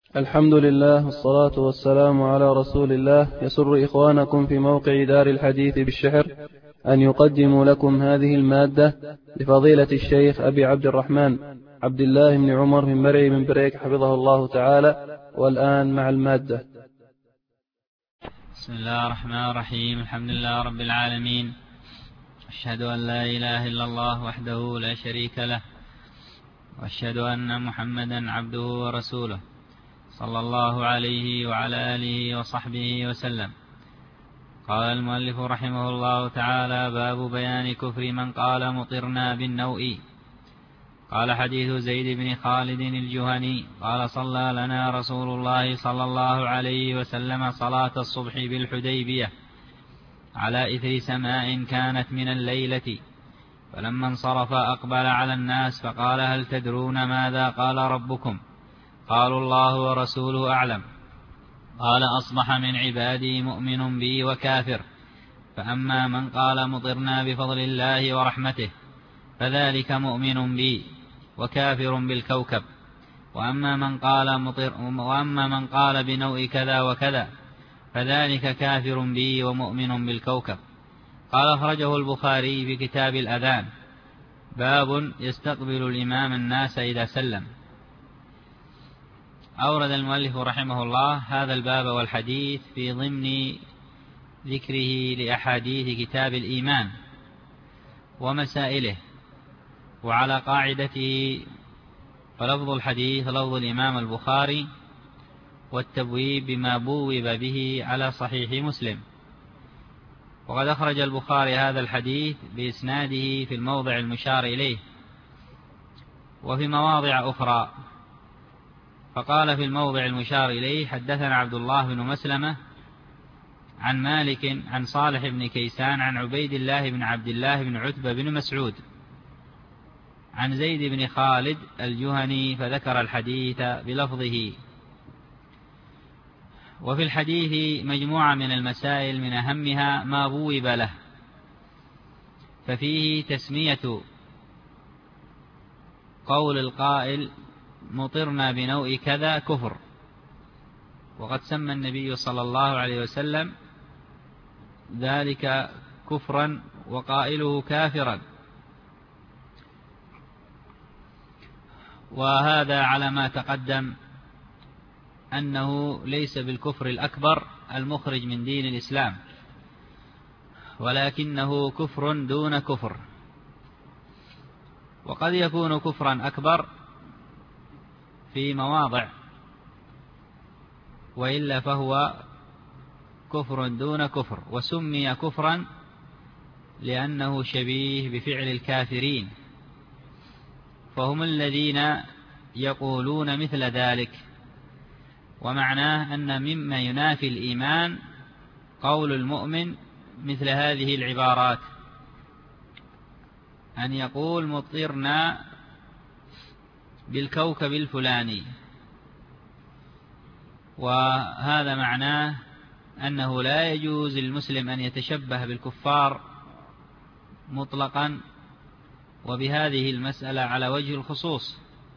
الحمد لله والصلاة والسلام على رسول الله. يسر إخوانكم في موقع دار الحديث بالشحر أن يقدموا لكم هذه المادة لفضيلة الشيخ أبي عبد الرحمن عبد الله بن عمر من مرعي من بريك حفظه الله تعالى. والآن مع المادة. بسم الله الرحمن الرحيم. الحمد لله رب العالمين، أشهد أن لا إله إلا الله وحده لا شريك له، وأشهد أن محمدا عبده ورسوله صلى الله عليه وعلى آله وصحبه وسلم. قال المؤلف رحمه الله تعالى: باب بيان كفر من قال مطرنا بالنوء. قال: حديث زيد بن خالد الجهني قال: صلى لنا رسول الله صلى الله عليه وسلم صلاة الصبح بالحديبية على إثر سماء كانت من الليلة، فلما انصرف أقبل على الناس فقال: هل تدرون ماذا قال ربكم؟ قالوا: الله ورسوله أعلم. قال: أصبح من عبادي مؤمن بي وكافر، فأما من قال مطرنا بفضل الله ورحمته فذلك مؤمن بي وكافر بالكوكب، وأما من قال بنوء كذا وكذا فذلك كافر بي ومؤمن بالكوكب. قال: أخرجه البخاري في كتاب الأذان. باب يستقبل الإمام الناس إذا سلم. أورد المؤلف رحمه الله هذا الباب والحديث في ضمن ذكره لأحاديث كتاب الإيمان ومسائله، وعلى قاعدته فلفظ الحديث لفظ الإمام البخاري، والتبويب بما بوب به على صحيح مسلم. وقد أخرج البخاري هذا الحديث بإسناده في الموضع المشار إليه وفي مواضع أخرى. فقال في الموضع المشار إليه: حدثنا عبد الله بن مسلمة عن مالك عن صالح بن كيسان عن عبيد الله بن عبد الله بن عتبة بن مسعود عن زيد بن خالد الجهني، فذكر الحديث بلفظه. وفي الحديث مجموعة من المسائل، من أهمها ما بوب له، ففيه تسمية قول القائل مطرنا بنوء كذا كفر، وقد سمى النبي صلى الله عليه وسلم ذلك كفرا وقائله كافرا، وهذا على ما تقدم أنه ليس بالكفر الأكبر المخرج من دين الإسلام، ولكنه كفر دون كفر. وقد يكون كفرا أكبر في مواضع، وإلا فهو كفر دون كفر، وسمي كفرا لأنه شبيه بفعل الكافرين، فهم الذين يقولون مثل ذلك. ومعناه أن مما ينافي الإيمان قول المؤمن مثل هذه العبارات، أن يقول مطرنا بالكوكب الفلاني، وهذا معناه أنه لا يجوز للمسلم أن يتشبه بالكفار مطلقا، وبهذه المسألة على وجه الخصوص.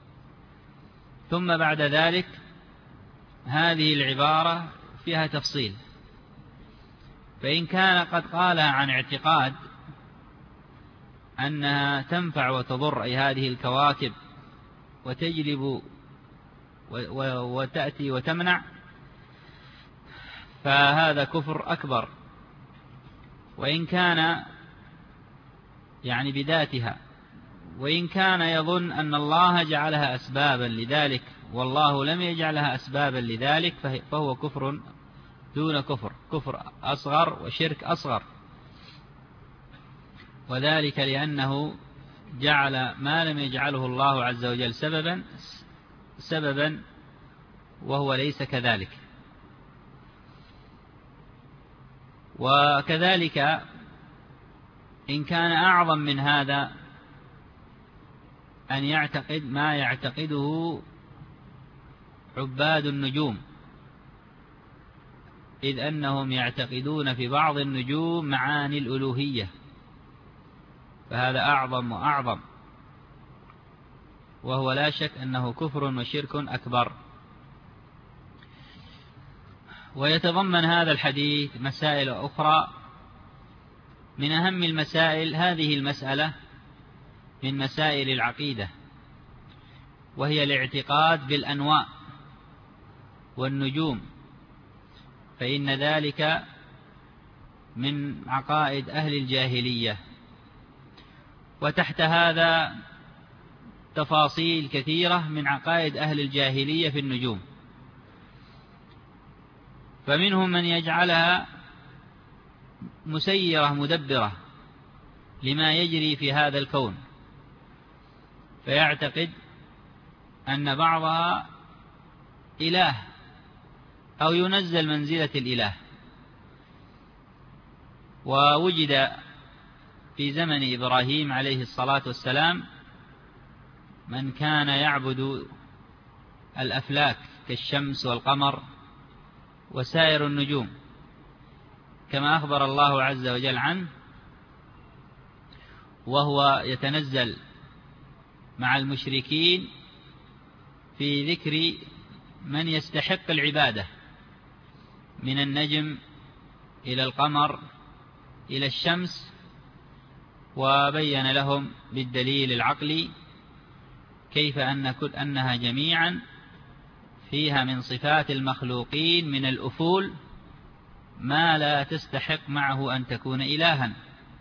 ثم بعد ذلك هذه العبارة فيها تفصيل، فإن كان قد قالها عن اعتقاد أنها تنفع وتضر، أي هذه الكواكب وتجلب وتأتي وتمنع، فهذا كفر أكبر. وإن كان يعني بذاتها، وإن كان يظن أن الله جعلها أسبابا لذلك والله لم يجعلها أسبابا لذلك، فهو كفر دون كفر، كفر أصغر وشرك أصغر، وذلك لأنه جعل ما لم يجعله الله عز وجل سببا وهو ليس كذلك. وكذلك إن كان أعظم من هذا أن يعتقد ما يعتقده عباد النجوم، إذ أنهم يعتقدون في بعض النجوم معاني الألوهية، فهذا أعظم وأعظم، وهو لا شك أنه كفر وشرك أكبر. ويتضمن هذا الحديث مسائل أخرى. من أهم المسائل هذه المسألة من مسائل العقيدة، وهي الاعتقاد بالأنواء والنجوم، فإن ذلك من عقائد أهل الجاهلية. وتحت هذا تفاصيل كثيرة من عقائد أهل الجاهلية في النجوم، فمنهم من يجعلها مسيرة مدبرة لما يجري في هذا الكون، فيعتقد أن بعضها إله أو ينزل منزلة الإله. ووجد في زمن إبراهيم عليه الصلاة والسلام من كان يعبد الأفلاك كالشمس والقمر وسائر النجوم، كما أخبر الله عز وجل عنه، وهو يتنزل مع المشركين في ذكر من يستحق العبادة من النجم إلى القمر إلى الشمس، وبين لهم بالدليل العقلي كيف أنها جميعا فيها من صفات المخلوقين من الأفول ما لا تستحق معه أن تكون إلها،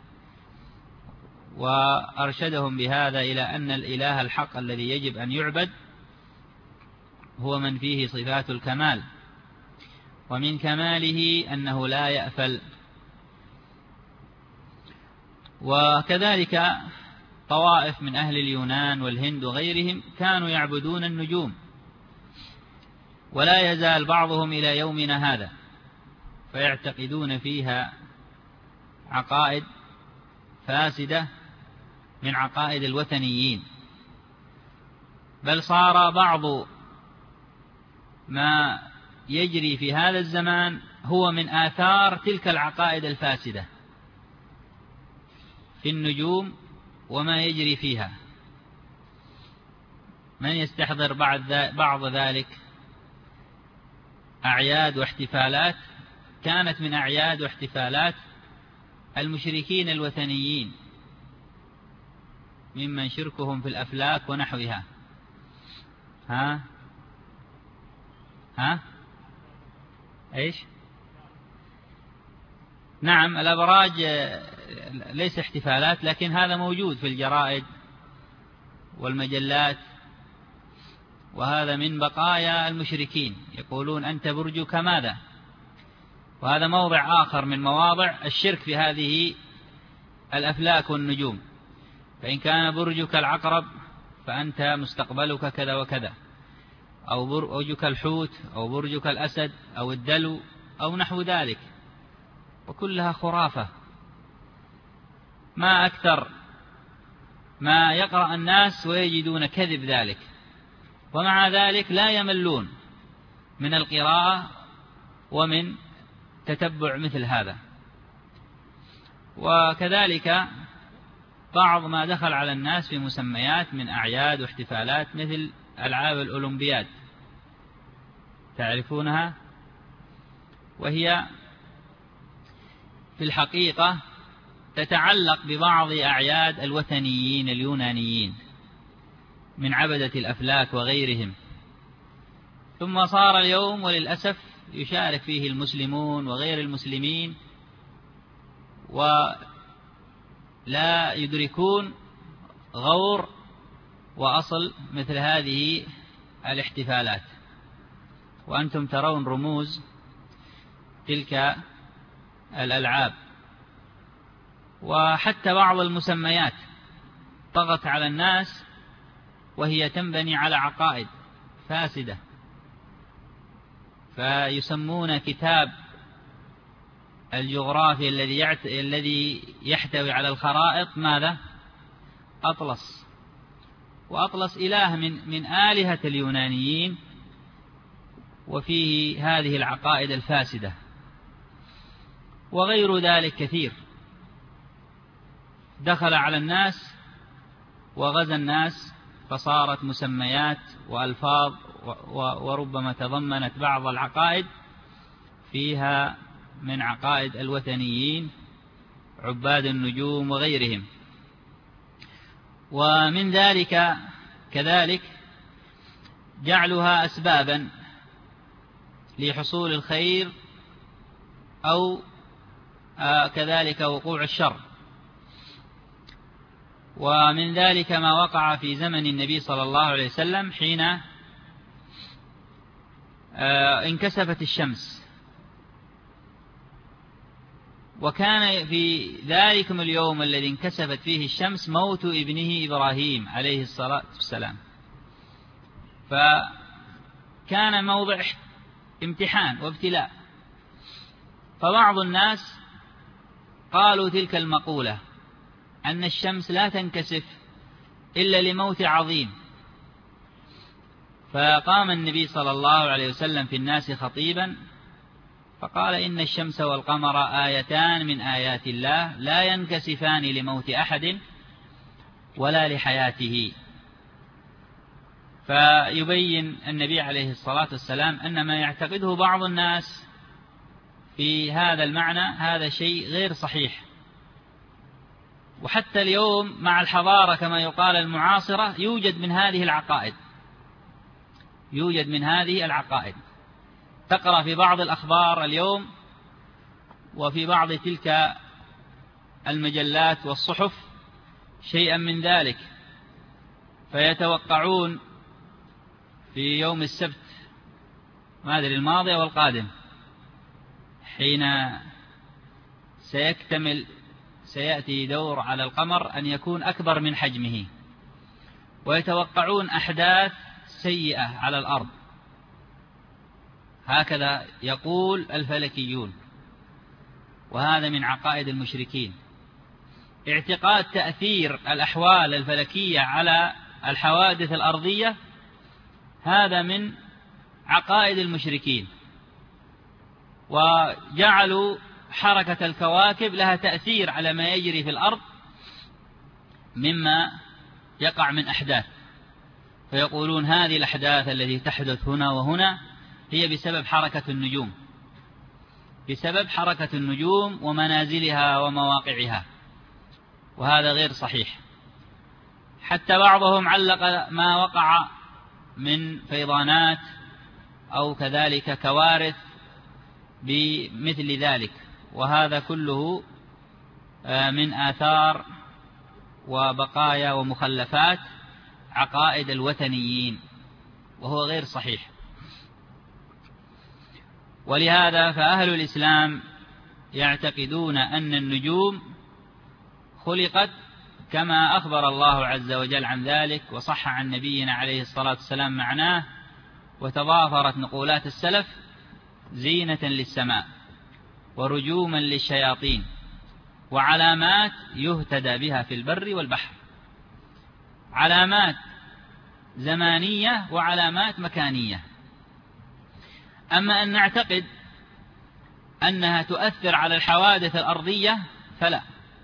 وأرشدهم بهذا إلى أن الإله الحق الذي يجب أن يعبد هو من فيه صفات الكمال، ومن كماله أنه لا يأفل. وكذلك طوائف من أهل اليونان والهند وغيرهم كانوا يعبدون النجوم، ولا يزال بعضهم إلى يومنا هذا، فيعتقدون فيها عقائد فاسدة من عقائد الوثنيين، بل صار بعض ما يجري في هذا الزمان هو من آثار تلك العقائد الفاسدة في النجوم وما يجري فيها. من يستحضر بعض ذلك أعياد واحتفالات كانت من أعياد واحتفالات المشركين الوثنيين، ممن شركهم في الأفلاك ونحوها. إيش؟ نعم، الأبراج ليس احتفالات، لكن هذا موجود في الجرائد والمجلات، وهذا من بقايا المشركين، يقولون أنت برجك ماذا، وهذا موضع آخر من مواضع الشرك في هذه الأفلاك والنجوم. فإن كان برجك العقرب فأنت مستقبلك كذا وكذا، أو برجك الحوت، أو برجك الأسد، أو الدلو، أو نحو ذلك، وكلها خرافة. ما أكثر ما يقرأ الناس ويجدون كذب ذلك، ومع ذلك لا يملون من القراءة ومن تتبع مثل هذا. وكذلك بعض ما دخل على الناس في مسميات من أعياد واحتفالات مثل ألعاب الأولمبياد، تعرفونها، وهي في الحقيقة تتعلق ببعض أعياد الوثنيين اليونانيين من عبدة الأفلاك وغيرهم، ثم صار اليوم وللأسف يشارك فيه المسلمون وغير المسلمين، ولا يدركون غور وأصل مثل هذه الاحتفالات. وأنتم ترون رموز تلك الألعاب، وحتى بعض المسميات طغت على الناس وهي تنبني على عقائد فاسدة، فيسمون كتاب الجغرافيا الذي يحتوي على الخرائط ماذا؟ أطلس. وأطلس إله من آلهة اليونانيين، وفيه هذه العقائد الفاسدة وغير ذلك كثير دخل على الناس وغزا الناس، فصارت مسميات وألفاظ وربما تضمنت بعض العقائد فيها من عقائد الوثنيين عباد النجوم وغيرهم. ومن ذلك كذلك جعلها أسبابا لحصول الخير أو كذلك وقوع الشر. ومن ذلك ما وقع في زمن النبي صلى الله عليه وسلم حين انكسفت الشمس، وكان في ذلكم اليوم الذي انكسفت فيه الشمس موت ابنه إبراهيم عليه الصلاة والسلام، فكان موضع امتحان وابتلاء. فبعض الناس قالوا تلك المقولة أن الشمس لا تنكسف إلا لموت عظيم، فقام النبي صلى الله عليه وسلم في الناس خطيبا فقال: إن الشمس والقمر آيتان من آيات الله لا ينكسفان لموت أحد ولا لحياته. فيبين النبي عليه الصلاة والسلام أن ما يعتقده بعض الناس في هذا المعنى هذا شيء غير صحيح. وحتى اليوم مع الحضارة كما يقال المعاصرة يوجد من هذه العقائد. تقرأ في بعض الأخبار اليوم وفي بعض تلك المجلات والصحف شيئا من ذلك، فيتوقعون في يوم السبت ما أدري الماضي أو القادم حين سيأتي دور على القمر أن يكون أكبر من حجمه، ويتوقعون أحداث سيئة على الأرض. هكذا يقول الفلكيون، وهذا من عقائد المشركين. اعتقاد تأثير الأحوال الفلكية على الحوادث الأرضية هذا من عقائد المشركين، وجعلوا حركة الكواكب لها تأثير على ما يجري في الأرض مما يقع من أحداث، فيقولون هذه الأحداث التي تحدث هنا وهنا هي بسبب حركة النجوم ومنازلها ومواقعها، وهذا غير صحيح. حتى بعضهم علق ما وقع من فيضانات أو كذلك كوارث بمثل ذلك، وهذا كله من آثار وبقايا ومخلفات عقائد الوثنيين، وهو غير صحيح. ولهذا فأهل الإسلام يعتقدون أن النجوم خلقت كما أخبر الله عز وجل عن ذلك، وصح عن نبينا عليه الصلاة والسلام معناه، وتضافرت نقولات السلف: زينة للسماء ورجوما للشياطين وعلامات يهتدى بها في البر والبحر. علامات زمانية وعلامات مكانية. أما أن نعتقد أنها تؤثر على الحوادث الأرضية فلا،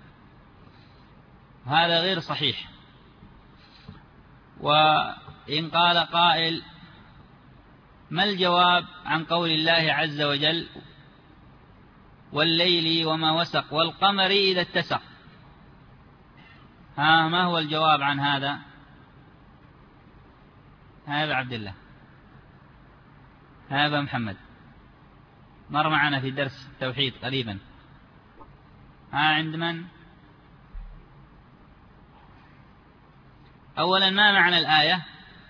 هذا غير صحيح. وإن قال قائل: ما الجواب عن قول الله عز وجل: والليل وما وسق والقمر إذا اتسق؟ ما هو الجواب عن هذا؟ هذا عبد الله، هذا محمد، مر معنا في درس التوحيد قريبا. عند من؟ أولا ما معنى الآية؟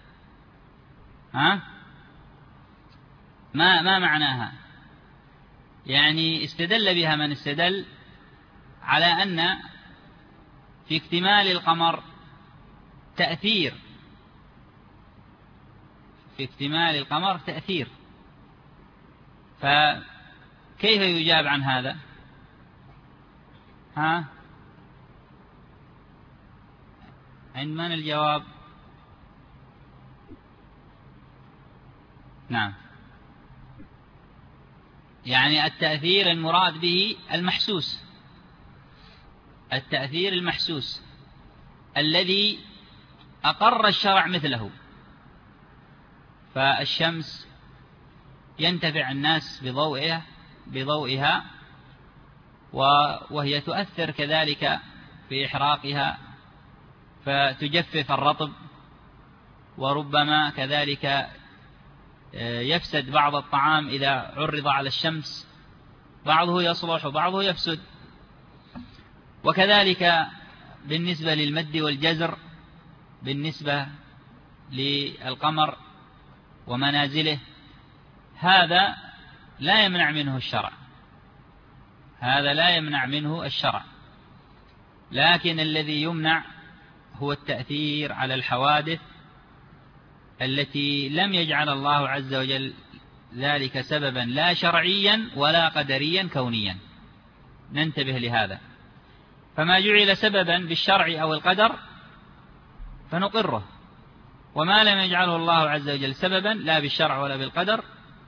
ما معناها؟ يعني استدل بها من استدل على أن في اكتمال القمر تأثير، فكيف يجاب عن هذا؟ عند من الجواب؟ نعم، يعني التأثير المراد به المحسوس، التأثير المحسوس الذي أقر الشرع مثله. فالشمس ينتفع الناس بضوئها بضوئها، وهي تؤثر كذلك في إحراقها فتجفف الرطب، وربما كذلك يفسد بعض الطعام إذا عرض على الشمس، بعضه يصلح وبعضه يفسد. وكذلك بالنسبة للمد والجزر بالنسبة للقمر ومنازله، هذا لا يمنع منه الشرع، هذا لا يمنع منه الشرع، لكن الذي يمنع هو التأثير على الحوادث التي لم يجعل الله عز وجل ذلك سببا لا شرعيا ولا قدريا كونيا. ننتبه لهذا، فما جعل سببا بالشرع أو القدر فنقره، وما لم يجعله الله عز وجل سببا لا بالشرع ولا بالقدر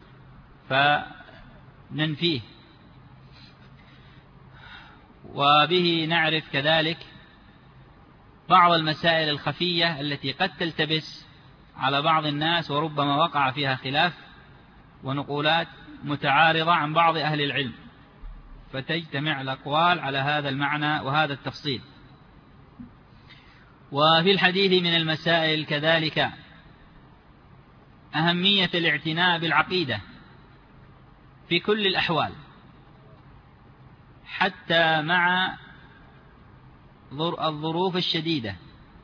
فننفيه. وبه نعرف كذلك بعض المسائل الخفية التي قد تلتبس على بعض الناس وربما وقع فيها خلاف ونقولات متعارضة عن بعض أهل العلم، فتجتمع الأقوال على هذا المعنى وهذا التفصيل. وفي الحديث من المسائل كذلك أهمية الاعتناء بالعقيدة في كل الأحوال، حتى مع الظروف الشديدة.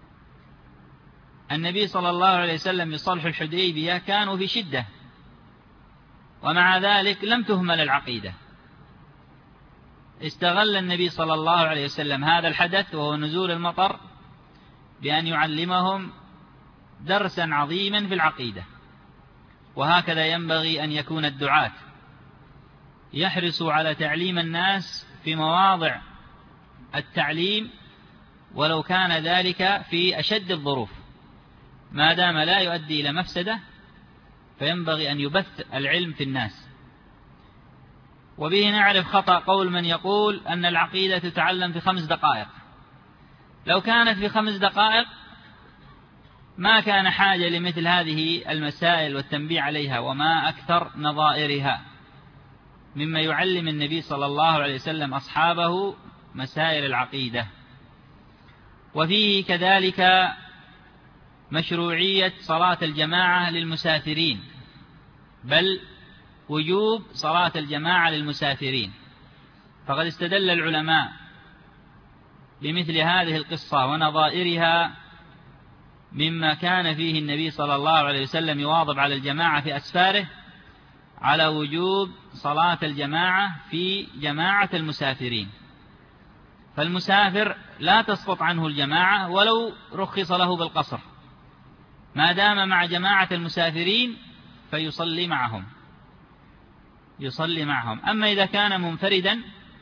النبي صلى الله عليه وسلم بصلح الحديبية كانوا في شدة، ومع ذلك لم تهمل العقيدة. استغل النبي صلى الله عليه وسلم هذا الحدث وهو نزول المطر بأن يعلمهم درسا عظيما في العقيدة. وهكذا ينبغي أن يكون الدعاة، يحرصوا على تعليم الناس في مواضع التعليم ولو كان ذلك في أشد الظروف، ما دام لا يؤدي إلى مفسدة فينبغي أن يبث العلم في الناس. وبه نعرف خطأ قول من يقول أن العقيدة تتعلم في 5 دقائق. لو كانت في 5 دقائق ما كان حاجة لمثل هذه المسائل والتنبيه عليها، وما أكثر نظائرها مما يعلم النبي صلى الله عليه وسلم أصحابه مسائل العقيدة. وفيه كذلك مشروعية صلاة الجماعة للمسافرين، بل وجوب صلاة الجماعة للمسافرين. فقد استدل العلماء بمثل هذه القصة ونظائرها مما كان فيه النبي صلى الله عليه وسلم يواظب على الجماعة في أسفاره على وجوب صلاة الجماعة في جماعة المسافرين. فالمسافر لا تسقط عنه الجماعة ولو رخص له بالقصر، ما دام مع جماعة المسافرين فيصلي معهم، يصلي معهم. أما إذا كان منفردا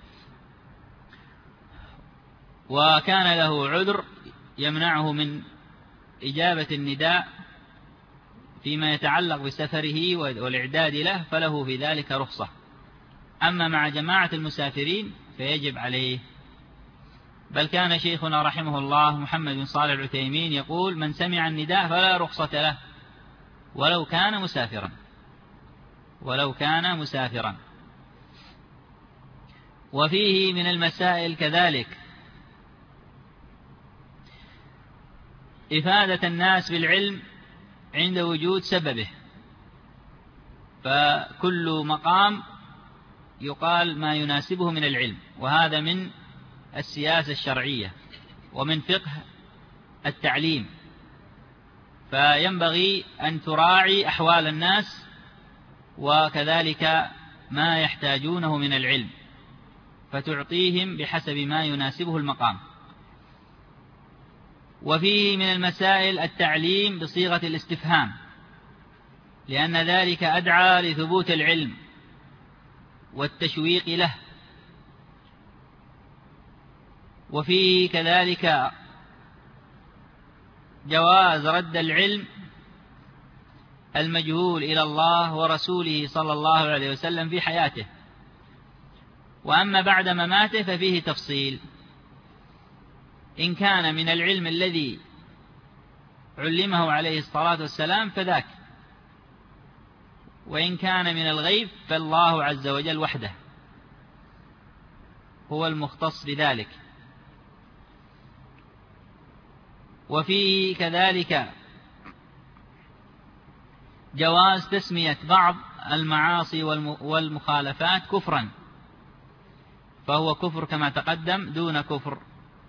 وكان له عذر يمنعه من إجابة النداء فيما يتعلق بسفره والإعداد له فله في ذلك رخصة. أما مع جماعة المسافرين فيجب عليه. بل كان شيخنا رحمه الله محمد بن صالح العثيمين يقول: من سمع النداء فلا رخصة له ولو كان مسافرا، ولو كان مسافرا. وفيه من المسائل كذلك إفادة الناس بالعلم عند وجود سببه، فكل مقام يقال ما يناسبه من العلم، وهذا من السياسة الشرعية ومن فقه التعليم. فينبغي أن تراعي أحوال الناس وكذلك ما يحتاجونه من العلم، فتعطيهم بحسب ما يناسبه المقام. وفيه من المسائل التعليم بصيغة الاستفهام، لأن ذلك أدعى لثبوت العلم والتشويق له. وفيه كذلك جواز رد العلم المجهول إلى الله ورسوله صلى الله عليه وسلم في حياته، وأما بعد مماته ففيه تفصيل. إن كان من العلم الذي علمه عليه الصلاة والسلام فذاك، وإن كان من الغيب فالله عز وجل وحده هو المختص بذلك. وفيه كذلك جواز تسمية بعض المعاصي والمخالفات كفرا، فهو كفر كما تقدم دون كفر.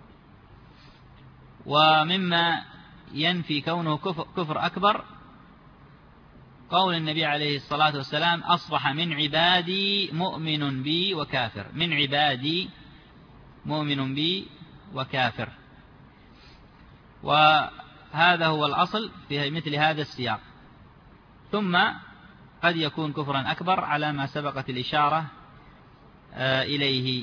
ومما ينفي كونه كفر أكبر قول النبي عليه الصلاة والسلام: أصبح من عبادي مؤمن بي وكافر. من عبادي مؤمن بي وكافر. وهذا هو الأصل في مثل هذا السياق. ثم قد يكون كفرا أكبر على ما سبقت الإشارة إليه.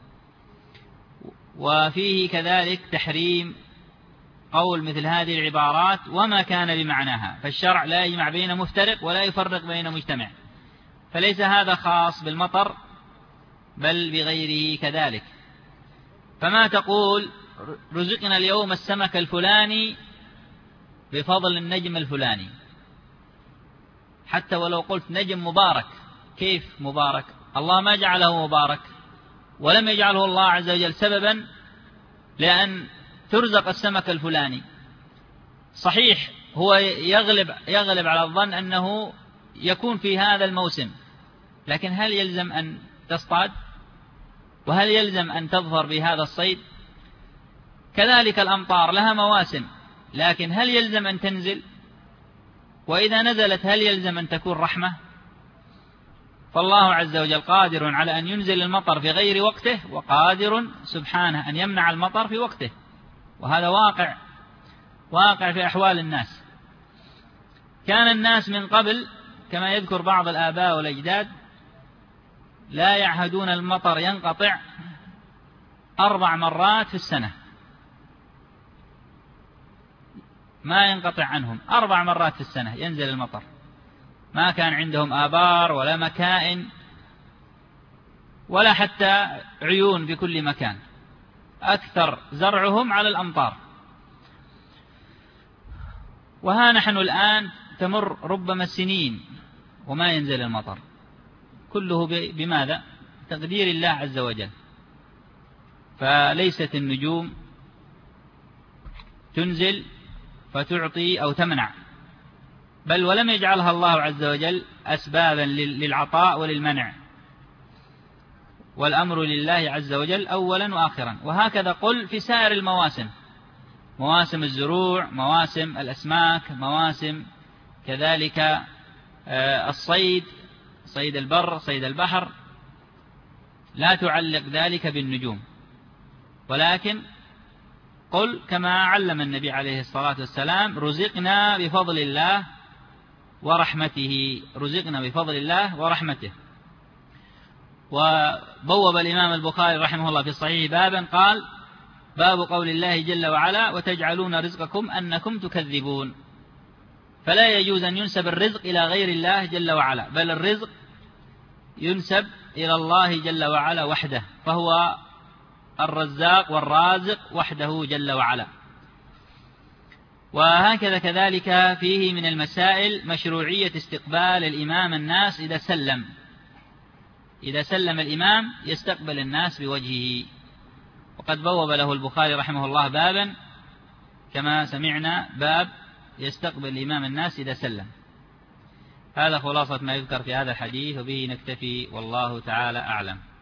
وفيه كذلك تحريم قول مثل هذه العبارات وما كان بمعناها، فالشرع لا يجمع بين مفترق ولا يفرق بين مجتمع، فليس هذا خاص بالمطر بل بغيره كذلك. فما تقول رزقنا اليوم السمك الفلاني بفضل النجم الفلاني، حتى ولو قلت نجم مبارك، كيف مبارك؟ الله ما جعله مبارك، ولم يجعله الله عز وجل سببا لأن ترزق السمك الفلاني. صحيح هو يغلب على الظن أنه يكون في هذا الموسم، لكن هل يلزم أن تصطاد؟ وهل يلزم أن تظفر بهذا الصيد؟ كذلك الأمطار لها مواسم، لكن هل يلزم أن تنزل؟ وإذا نزلت هل يلزم أن تكون رحمة؟ فالله عز وجل قادر على أن ينزل المطر في غير وقته، وقادر سبحانه أن يمنع المطر في وقته، وهذا واقع في أحوال الناس. كان الناس من قبل كما يذكر بعض الآباء والأجداد لا يعهدون المطر ينقطع 4 مرات في السنة، ما ينقطع عنهم 4 مرات في السنة ينزل المطر. ما كان عندهم آبار ولا مكائن ولا حتى عيون بكل مكان، أكثر زرعهم على الأمطار. وها نحن الآن تمر ربما سنين وما ينزل المطر، كله بماذا؟ تقدير الله عز وجل. فليست النجوم تنزل فتعطي أو تمنع، بل ولم يجعلها الله عز وجل أسبابا للعطاء وللمنع، والأمر لله عز وجل أولا وآخرا. وهكذا قل في سائر المواسم، مواسم الزروع، مواسم الأسماك، مواسم كذلك الصيد، صيد البر، صيد البحر، لا تعلق ذلك بالنجوم، ولكن قل كما علم النبي عليه الصلاة والسلام: رزقنا بفضل الله ورحمته. رزقنا بفضل الله ورحمته. وبوب الإمام البخاري رحمه الله في الصحيح بابا قال: باب قول الله جل وعلا: وتجعلون رزقكم أنكم تكذبون. فلا يجوز أن ينسب الرزق إلى غير الله جل وعلا، بل الرزق ينسب إلى الله جل وعلا وحده، فهو الرزاق والرازق وحده جل وعلا. وهكذا كذلك فيه من المسائل مشروعية استقبال الإمام الناس إذا سلم الإمام يستقبل الناس بوجهه. وقد بوب له البخاري رحمه الله بابا كما سمعنا، باب يستقبل الإمام الناس إذا سلم. هذا خلاصة ما يذكر في هذا الحديث، وبه نكتفي والله تعالى أعلم.